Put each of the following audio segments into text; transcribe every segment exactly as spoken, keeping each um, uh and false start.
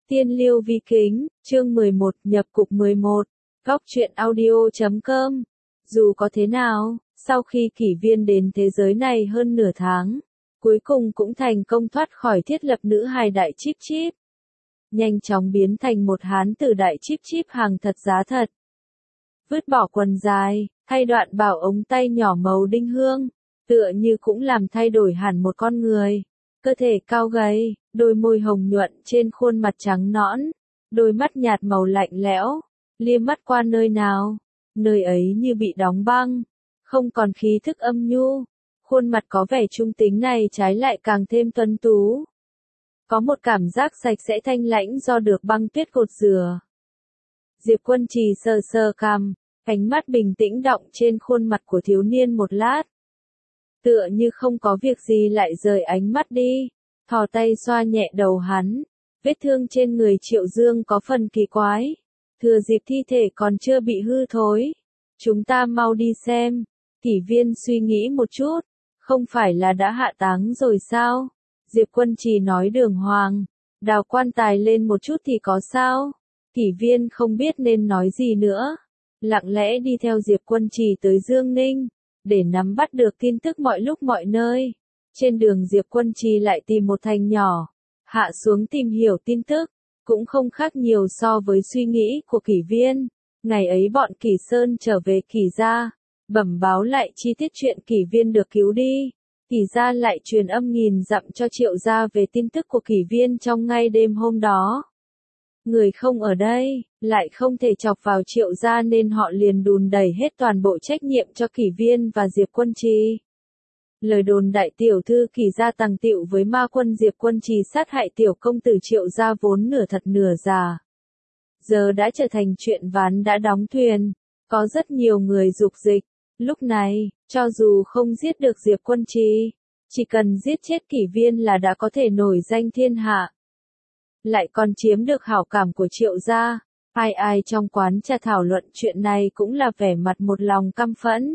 Tiên Liêu Vi Kính, chương mười một, nhập cục mười một, góc truyện audio chấm com. Dù có thế nào, sau khi kỷ viên đến thế giới này hơn nửa tháng, cuối cùng cũng thành công thoát khỏi thiết lập nữ hài đại chíp chíp. Nhanh chóng biến thành một hán tử đại chíp chíp hàng thật giá thật. Vứt bỏ quần dài, thay đoạn bảo ống tay nhỏ màu đinh hương, tựa như cũng làm thay đổi hẳn một con người. Cơ thể cao gầy, đôi môi hồng nhuận trên khuôn mặt trắng nõn, đôi mắt nhạt màu lạnh lẽo, liếc mắt qua nơi nào, nơi ấy như bị đóng băng, không còn khí thức âm nhu, khuôn mặt có vẻ trung tính này trái lại càng thêm tuấn tú. Có một cảm giác sạch sẽ thanh lãnh do được băng tuyết cột rửa. Diệp Quân Trì sờ sờ cằm, ánh mắt bình tĩnh đọng trên khuôn mặt của thiếu niên một lát. Tựa như không có việc gì lại rời ánh mắt đi, thò tay xoa nhẹ đầu hắn. Vết thương trên người Triệu Dương có phần kỳ quái. Thừa dịp thi thể còn chưa bị hư thối. Chúng ta mau đi xem. Kỷ viên suy nghĩ một chút. Không phải là đã hạ táng rồi sao? Diệp Quân Trì nói đường hoàng. Đào quan tài lên một chút thì có sao? Kỷ viên không biết nên nói gì nữa. Lặng lẽ đi theo Diệp Quân Trì tới Dương Ninh, để nắm bắt được tin tức mọi lúc mọi nơi. Trên đường Diệp Quân Trì lại tìm một thành nhỏ, hạ xuống tìm hiểu tin tức, cũng không khác nhiều so với suy nghĩ của kỷ viên. Ngày ấy bọn Kỷ Sơn trở về Kỷ gia, bẩm báo lại chi tiết chuyện kỷ viên được cứu đi. Kỷ gia lại truyền âm nghìn dặm cho Triệu gia về tin tức của kỷ viên trong ngay đêm hôm đó. Người không ở đây, lại không thể chọc vào Triệu gia nên họ liền đùn đẩy hết toàn bộ trách nhiệm cho kỷ viên và Diệp Quân Trì. Lời đồn đại tiểu thư Kỷ gia tàng tiệu với ma quân Diệp Quân Trì sát hại tiểu công tử Triệu gia vốn nửa thật nửa giả. Giờ đã trở thành chuyện ván đã đóng thuyền, có rất nhiều người dục dịch. Lúc này, cho dù không giết được Diệp Quân Trì, chỉ cần giết chết kỷ viên là đã có thể nổi danh thiên hạ. Lại còn chiếm được hảo cảm của Triệu gia. Ai ai trong quán trà thảo luận chuyện này cũng là vẻ mặt một lòng căm phẫn.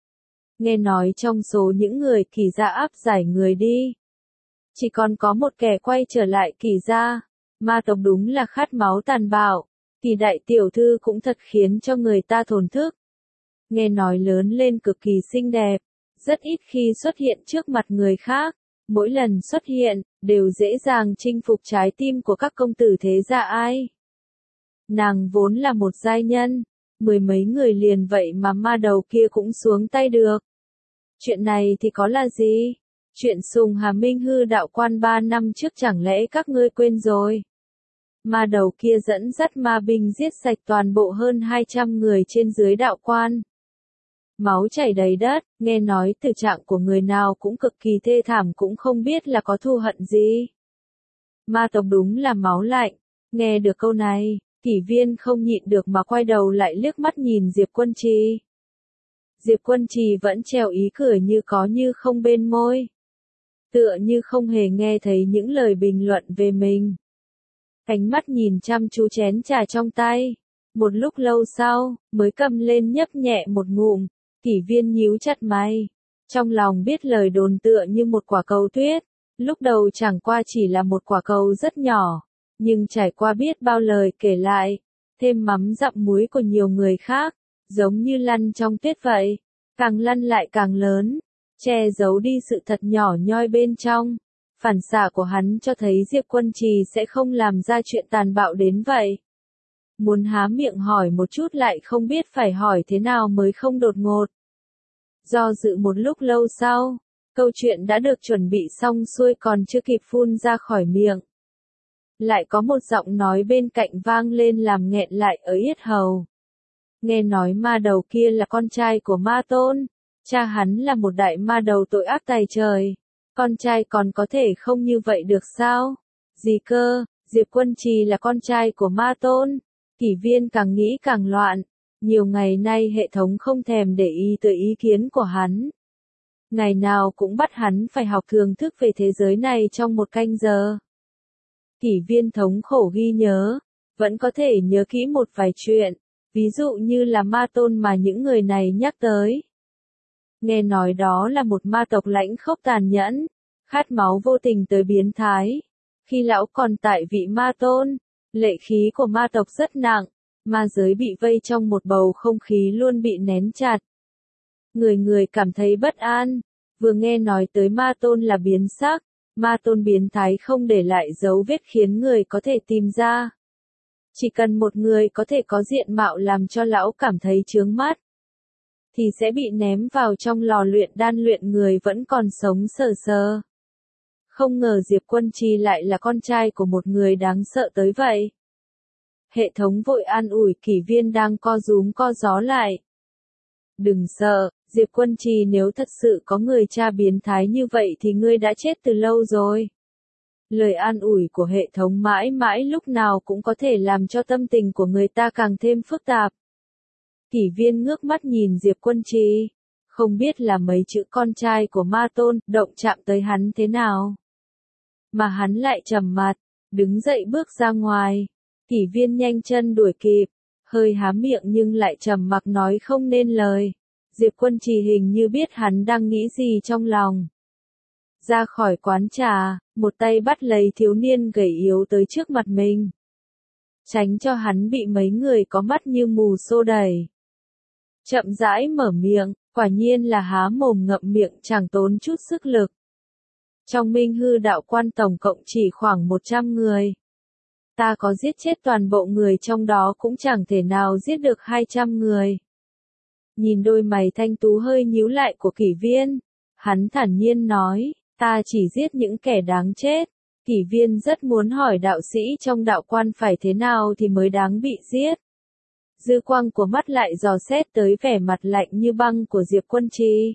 Nghe nói trong số những người Kỷ gia áp giải người đi, chỉ còn có một kẻ quay trở lại Kỷ gia. Ma tộc đúng là khát máu tàn bạo. Kỷ đại tiểu thư cũng thật khiến cho người ta thổn thức. Nghe nói lớn lên cực kỳ xinh đẹp, rất ít khi xuất hiện trước mặt người khác. Mỗi lần xuất hiện, đều dễ dàng chinh phục trái tim của các công tử thế gia ai. Nàng vốn là một giai nhân, mười mấy người liền vậy mà ma đầu kia cũng xuống tay được. Chuyện này thì có là gì? Chuyện Sùng Hà Minh hư đạo quan ba năm trước chẳng lẽ các ngươi quên rồi? Ma đầu kia dẫn dắt ma binh giết sạch toàn bộ hơn hai trăm người trên dưới đạo quan. Máu chảy đầy đất, nghe nói tình trạng của người nào cũng cực kỳ thê thảm cũng không biết là có thù hận gì. Ma tộc đúng là máu lạnh. Nghe được câu này, kỷ viên không nhịn được mà quay đầu lại liếc mắt nhìn Diệp Quân Trì. Diệp Quân Trì vẫn treo ý cười như có như không bên môi. Tựa như không hề nghe thấy những lời bình luận về mình. Ánh mắt nhìn chăm chú chén trà trong tay. Một lúc lâu sau, mới cầm lên nhấp nhẹ một ngụm. Kỷ viên nhíu chặt mày. Trong lòng biết lời đồn tựa như một quả cầu tuyết. Lúc đầu chẳng qua chỉ là một quả cầu rất nhỏ. Nhưng trải qua biết bao lời kể lại. Thêm mắm dặm muối của nhiều người khác. Giống như lăn trong tuyết vậy. Càng lăn lại càng lớn. Che giấu đi sự thật nhỏ nhoi bên trong. Phản xạ của hắn cho thấy Diệp Quân Trì sẽ không làm ra chuyện tàn bạo đến vậy. Muốn há miệng hỏi một chút lại không biết phải hỏi thế nào mới không đột ngột. Do dự một lúc lâu sau, câu chuyện đã được chuẩn bị xong xuôi còn chưa kịp phun ra khỏi miệng. Lại có một giọng nói bên cạnh vang lên làm nghẹn lại ở yết hầu. Nghe nói ma đầu kia là con trai của ma tôn, cha hắn là một đại ma đầu tội ác tày trời. Con trai còn có thể không như vậy được sao? Gì cơ, Diệp Quân Trì là con trai của ma tôn. Kỷ viên càng nghĩ càng loạn. Nhiều ngày nay hệ thống không thèm để ý tới ý kiến của hắn. Ngày nào cũng bắt hắn phải học thưởng thức về thế giới này trong một canh giờ. Kỷ viên thống khổ ghi nhớ. Vẫn có thể nhớ kỹ một vài chuyện. Ví dụ như là ma tôn mà những người này nhắc tới. Nghe nói đó là một ma tộc lãnh khốc tàn nhẫn, khát máu vô tình tới biến thái. Khi lão còn tại vị ma tôn, Lệ khí của ma tộc rất nặng, ma giới bị vây trong một bầu không khí luôn bị nén chặt. Người người cảm thấy bất an, vừa nghe nói tới ma tôn là biến sắc, ma tôn biến thái không để lại dấu vết khiến người có thể tìm ra. Chỉ cần một người có thể có diện mạo làm cho lão cảm thấy chướng mắt, thì sẽ bị ném vào trong lò luyện đan luyện người vẫn còn sống sờ sờ. Không ngờ Diệp Quân Trì lại là con trai của một người đáng sợ tới vậy. Hệ thống vội an ủi Kỷ Viên đang co rúm co gió lại. Đừng sợ, Diệp Quân Trì, nếu thật sự có người cha biến thái như vậy thì ngươi đã chết từ lâu rồi. Lời an ủi của hệ thống mãi mãi lúc nào cũng có thể làm cho tâm tình của người ta càng thêm phức tạp. Kỷ Viên ngước mắt nhìn Diệp Quân Trì, không biết là mấy chữ con trai của ma tôn động chạm tới hắn thế nào. Mà hắn lại trầm mặt, đứng dậy bước ra ngoài. Kỷ Viên nhanh chân đuổi kịp, hơi há miệng nhưng lại trầm mặc nói không nên lời. Diệp Quân Trì hình như biết hắn đang nghĩ gì trong lòng. Ra khỏi quán trà, một tay bắt lấy thiếu niên gầy yếu tới trước mặt mình, tránh cho hắn bị mấy người có mắt như mù xô đẩy. Chậm rãi mở miệng, quả nhiên là há mồm ngậm miệng chẳng tốn chút sức lực. Trong Minh Hư đạo quan tổng cộng chỉ khoảng một trăm người. Ta có giết chết toàn bộ người trong đó cũng chẳng thể nào giết được hai trăm người. Nhìn đôi mày thanh tú hơi nhíu lại của Kỷ Viên, hắn thản nhiên nói, ta chỉ giết những kẻ đáng chết. Kỷ Viên rất muốn hỏi đạo sĩ trong đạo quan phải thế nào thì mới đáng bị giết. Dư quang của mắt lại dò xét tới vẻ mặt lạnh như băng của Diệp Quân Trì.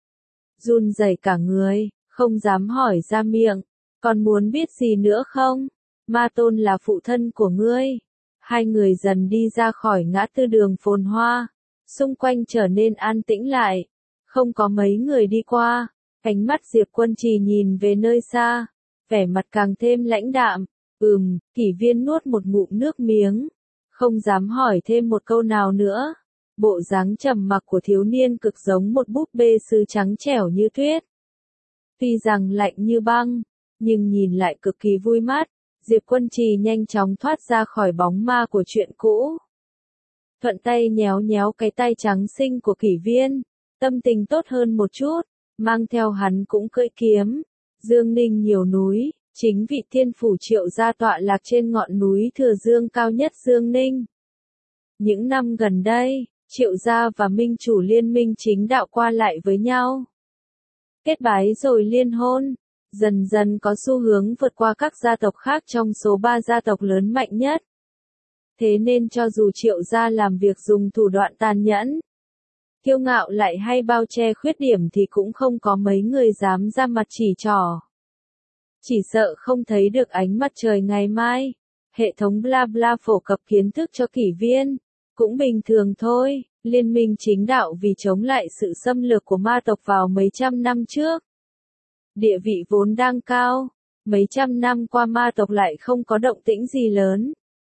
Run rẩy cả người, không dám hỏi ra miệng, còn muốn biết gì nữa không? Ma tôn là phụ thân của ngươi. Hai người dần đi ra khỏi ngã tư đường phồn hoa, xung quanh trở nên an tĩnh lại, không có mấy người đi qua. Ánh mắt Diệp Quân Trì nhìn về nơi xa, vẻ mặt càng thêm lãnh đạm. Ừm, Kỷ Viên nuốt một ngụm nước miếng, không dám hỏi thêm một câu nào nữa. Bộ dáng trầm mặc của thiếu niên cực giống một búp bê sứ trắng trẻo như tuyết. Tuy rằng lạnh như băng, nhưng nhìn lại cực kỳ vui mắt. Diệp Quân Trì nhanh chóng thoát ra khỏi bóng ma của chuyện cũ. Thuận tay nhéo nhéo cái tay trắng xinh của Kỷ Viên, tâm tình tốt hơn một chút, mang theo hắn cũng cưỡi kiếm. Dương Ninh nhiều núi, chính vị thiên phủ Triệu gia tọa lạc trên ngọn núi Thừa Dương cao nhất Dương Ninh. Những năm gần đây, Triệu gia và Minh chủ liên minh chính đạo qua lại với nhau. Kết bái rồi liên hôn, dần dần có xu hướng vượt qua các gia tộc khác trong số ba gia tộc lớn mạnh nhất. Thế nên cho dù Triệu gia làm việc dùng thủ đoạn tàn nhẫn, kiêu ngạo lại hay bao che khuyết điểm thì cũng không có mấy người dám ra mặt chỉ trỏ. Chỉ sợ không thấy được ánh mặt trời ngày mai. Hệ thống bla bla phổ cập kiến thức cho Kỷ Viên, cũng bình thường thôi. Liên minh chính đạo vì chống lại sự xâm lược của ma tộc vào mấy trăm năm trước. Địa vị vốn đang cao, mấy trăm năm qua ma tộc lại không có động tĩnh gì lớn.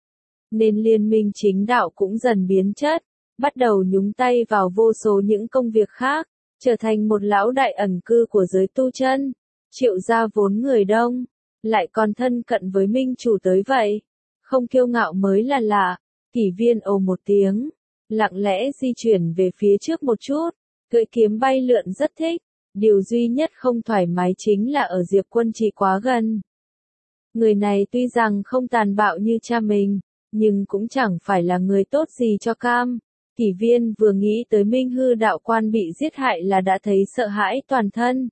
Nên liên minh chính đạo cũng dần biến chất, bắt đầu nhúng tay vào vô số những công việc khác, trở thành một lão đại ẩn cư của giới tu chân. Triệu gia vốn người đông, lại còn thân cận với minh chủ tới vậy. Không kiêu ngạo mới là lạ. Kỷ Viên ồ một tiếng, lặng lẽ di chuyển về phía trước một chút, cưỡi kiếm bay lượn rất thích. Điều duy nhất không thoải mái chính là ở Diệp Quân Trì quá gần. Người này tuy rằng không tàn bạo như cha mình, nhưng cũng chẳng phải là người tốt gì cho cam. Kỷ Viên vừa nghĩ tới Minh Hư đạo quan bị giết hại là đã thấy sợ hãi toàn thân.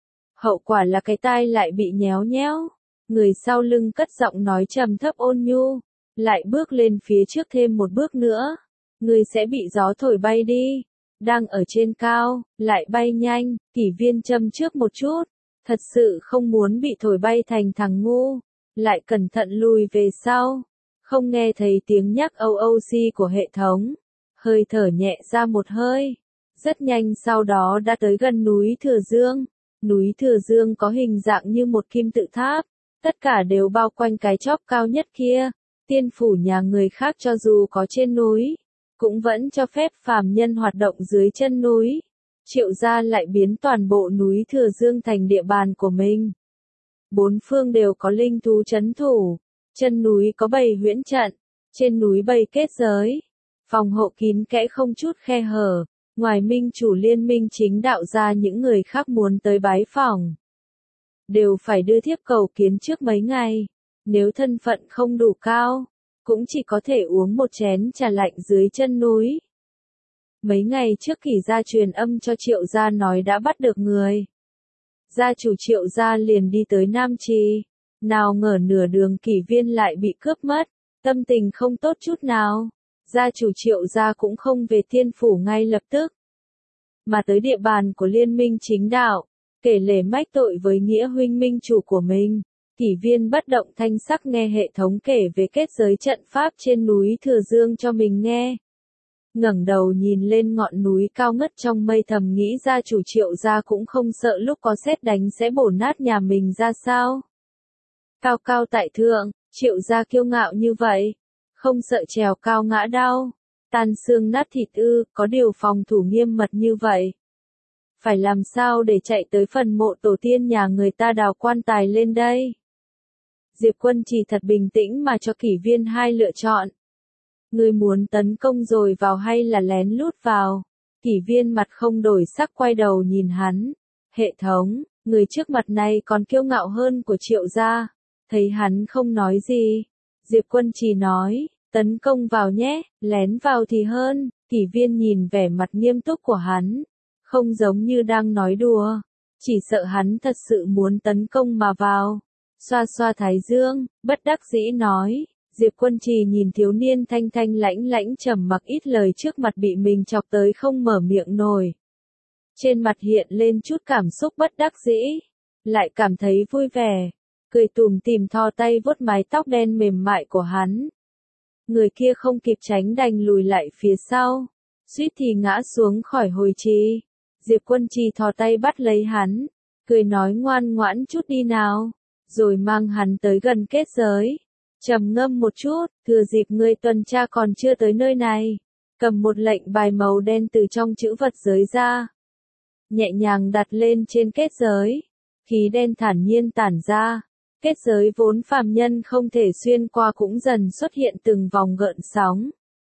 Hậu quả là cái tai lại bị nhéo nhéo. Người sau lưng cất giọng nói trầm thấp ôn nhu, lại bước lên phía trước thêm một bước nữa. Người sẽ bị gió thổi bay đi. Đang ở trên cao, lại bay nhanh. Kỷ Viên châm trước một chút, thật sự không muốn bị thổi bay thành thằng ngu, lại cẩn thận lùi về sau. Không nghe thấy tiếng nhắc âu âu xi của hệ thống, hơi thở nhẹ ra một hơi. Rất nhanh sau đó đã tới gần núi Thừa Dương. Núi Thừa Dương có hình dạng như một kim tự tháp, tất cả đều bao quanh cái chóp cao nhất kia. Tiên phủ nhà người khác cho dù có trên núi, cũng vẫn cho phép phàm nhân hoạt động dưới chân núi. Triệu gia lại biến toàn bộ núi Thừa Dương thành địa bàn của mình. Bốn phương đều có linh thú trấn thủ, Chân núi có bày huyễn trận, trên núi bày kết giới, phòng hộ kín kẽ không chút khe hở, ngoài minh chủ liên minh chính đạo ra những người khác muốn tới bái phỏng. Đều phải đưa thiếp cầu kiến trước mấy ngày, nếu thân phận không đủ cao, cũng chỉ có thể uống một chén trà lạnh dưới chân núi. Mấy ngày trước Kỷ gia truyền âm cho Triệu gia nói đã bắt được người. Gia chủ Triệu gia liền đi tới Nam Trì, nào ngờ nửa đường Kỷ Viên lại bị cướp mất, tâm tình không tốt chút nào. Gia chủ Triệu gia cũng không về Thiên phủ ngay lập tức, mà tới địa bàn của liên minh chính đạo, kể lể mách tội với nghĩa huynh minh chủ của mình. Kỷ Viên bất động thanh sắc nghe hệ thống kể về kết giới trận pháp trên núi Thừa Dương cho mình nghe. Ngẩng đầu nhìn lên ngọn núi cao ngất trong mây thầm nghĩ gia chủ Triệu gia cũng không sợ lúc có sét đánh sẽ bổ nát nhà mình ra sao. Cao cao tại thượng, Triệu gia kiêu ngạo như vậy, không sợ trèo cao ngã đau, tan xương nát thịt ư, có điều phòng thủ nghiêm mật như vậy. Phải làm sao để chạy tới phần mộ tổ tiên nhà người ta đào quan tài lên đây? Diệp Quân chỉ thật bình tĩnh mà cho Kỷ Viên hai lựa chọn. Ngươi muốn tấn công rồi vào hay là lén lút vào? Kỷ Viên mặt không đổi sắc quay đầu nhìn hắn. Hệ thống, người trước mặt này còn kiêu ngạo hơn của Triệu gia. Thấy hắn không nói gì, Diệp Quân chỉ nói, tấn công vào nhé, lén vào thì hơn. Kỷ Viên nhìn vẻ mặt nghiêm túc của hắn, không giống như đang nói đùa, chỉ sợ hắn thật sự muốn tấn công mà vào. Xoa xoa thái dương, bất đắc dĩ nói, Diệp Quân Trì nhìn thiếu niên thanh thanh lãnh lãnh trầm mặc ít lời trước mặt bị mình chọc tới không mở miệng nổi. Trên mặt hiện lên chút cảm xúc bất đắc dĩ, lại cảm thấy vui vẻ, cười tủm tỉm thò tay vuốt mái tóc đen mềm mại của hắn. Người kia không kịp tránh đành lùi lại phía sau, suýt thì ngã xuống khỏi hồi trì. Diệp Quân Trì thò tay bắt lấy hắn, cười nói ngoan ngoãn chút đi nào, rồi mang hắn tới gần kết giới. Trầm ngâm một chút, thừa dịp người tuần tra còn chưa tới nơi này, cầm một lệnh bài màu đen từ trong chữ vật giới ra, nhẹ nhàng đặt lên trên kết giới, khí đen thản nhiên tản ra, kết giới vốn phàm nhân không thể xuyên qua cũng dần xuất hiện từng vòng gợn sóng,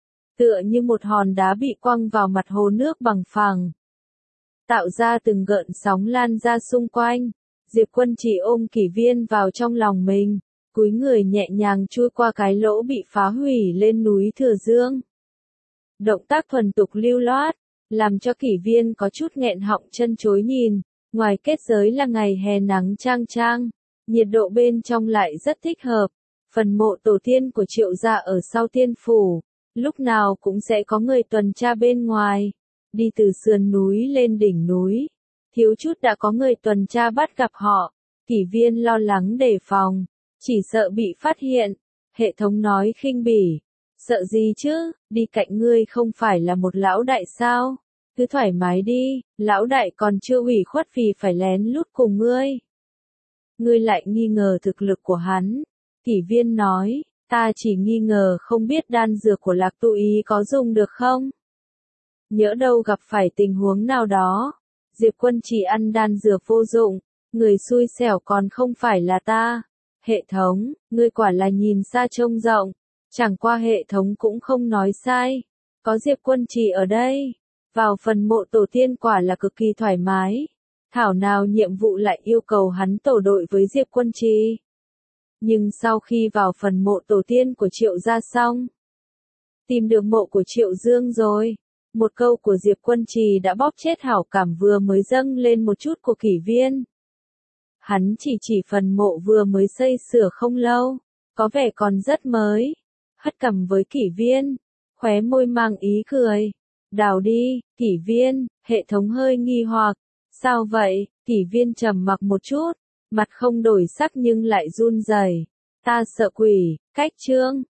tựa như một hòn đá bị quăng vào mặt hồ nước bằng phẳng, tạo ra từng gợn sóng lan ra xung quanh. Diệp Quân chỉ ôm Kỷ Viên vào trong lòng mình, cúi người nhẹ nhàng chui qua cái lỗ bị phá hủy lên núi Thừa Dương. Động tác thuần tục lưu loát, làm cho Kỷ Viên có chút nghẹn họng chân chối nhìn, ngoài kết giới là ngày hè nắng chang chang, nhiệt độ bên trong lại rất thích hợp. Phần mộ tổ tiên của Triệu gia ở sau Thiên phủ, lúc nào cũng sẽ có người tuần tra bên ngoài, đi từ sườn núi lên đỉnh núi. Thiếu chút đã có người tuần tra bắt gặp họ, Kỷ Viên lo lắng đề phòng, chỉ sợ bị phát hiện. Hệ thống nói khinh bỉ, sợ gì chứ, đi cạnh ngươi không phải là một lão đại sao, cứ thoải mái đi, lão đại còn chưa ủy khuất vì phải lén lút cùng ngươi. Ngươi lại nghi ngờ thực lực của hắn, Kỷ Viên nói, ta chỉ nghi ngờ không biết đan dược của Lạc Tu Ý có dùng được không? Nhỡ đâu gặp phải tình huống nào đó. Diệp Quân chỉ ăn đan dược vô dụng, người xui xẻo còn không phải là ta. Hệ thống, ngươi quả là nhìn xa trông rộng, chẳng qua hệ thống cũng không nói sai. Có Diệp Quân chỉ ở đây, vào phần mộ tổ tiên quả là cực kỳ thoải mái. Thảo nào nhiệm vụ lại yêu cầu hắn tổ đội với Diệp Quân Trì. Nhưng sau khi vào phần mộ tổ tiên của Triệu gia xong, tìm được mộ của Triệu Dương rồi. Một câu của Diệp Quân Trì đã bóp chết hảo cảm vừa mới dâng lên một chút của Kỷ Viên. Hắn chỉ chỉ phần mộ vừa mới xây sửa không lâu, có vẻ còn rất mới. Hất cằm với Kỷ Viên, khóe môi mang ý cười. Đào đi, Kỷ Viên, hệ thống hơi nghi hoặc. Sao vậy? Kỷ Viên trầm mặc một chút, mặt không đổi sắc nhưng lại run rẩy. Ta sợ quỷ, cách chương.